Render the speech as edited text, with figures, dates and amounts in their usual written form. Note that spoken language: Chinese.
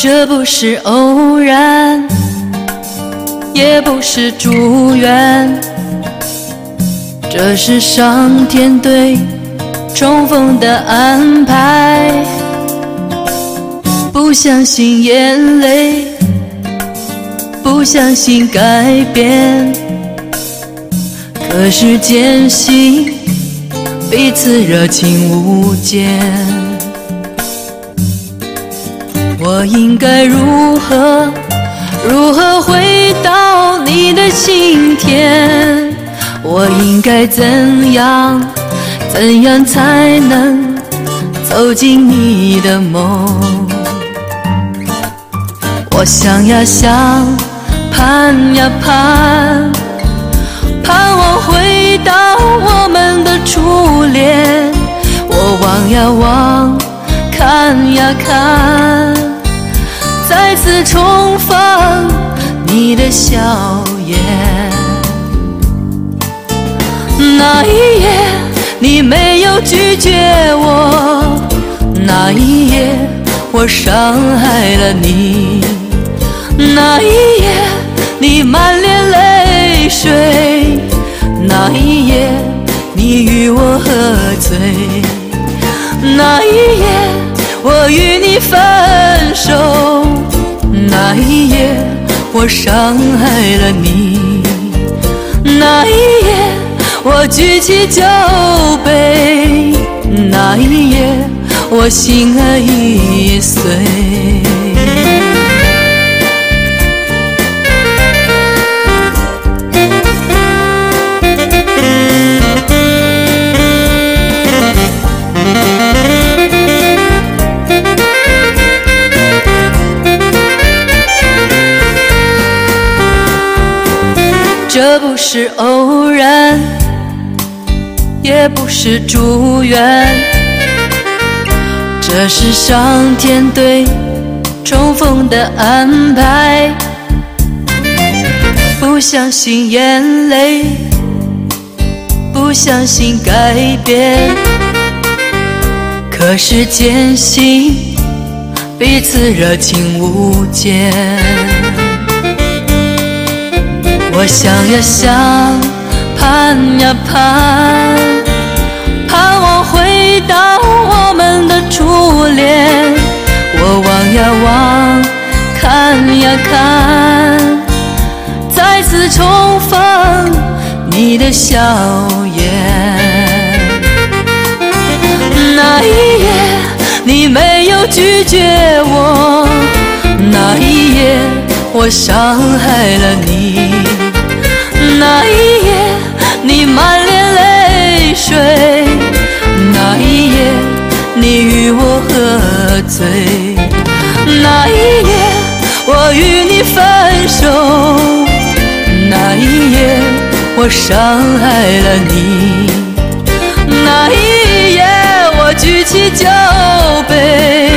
这不是偶然，也不是祝愿，这是上天对重逢的安排。不相信眼泪，不相信改变，可是坚信彼此热情无间。我应该如何回到你的心田？我应该怎样才能走进你的梦？我想呀想，盼呀盼，盼望回到我们的初恋。我望呀望，看呀看，再次重逢你的笑颜。那一夜你没有拒绝我，那一夜我伤害了你，那一夜你满脸泪水，那一夜你与我喝醉，那一夜我与你分手，那一夜我伤害了你，那一夜我举起酒杯，那一夜我心儿已碎。这不是偶然，也不是祝愿，这是上天对重逢的安排。不相信眼泪，不相信改变，可是坚信彼此热情无间。我想呀想，盼呀盼，盼望回到我们的初恋。我望呀望，看呀看，再次重逢你的笑颜。那一夜你没有拒绝我，那一夜我伤害了你，那一夜你满脸泪水，那一夜你与我喝醉，那一夜我与你分手，那一夜我伤害了你，那一夜我举起酒杯，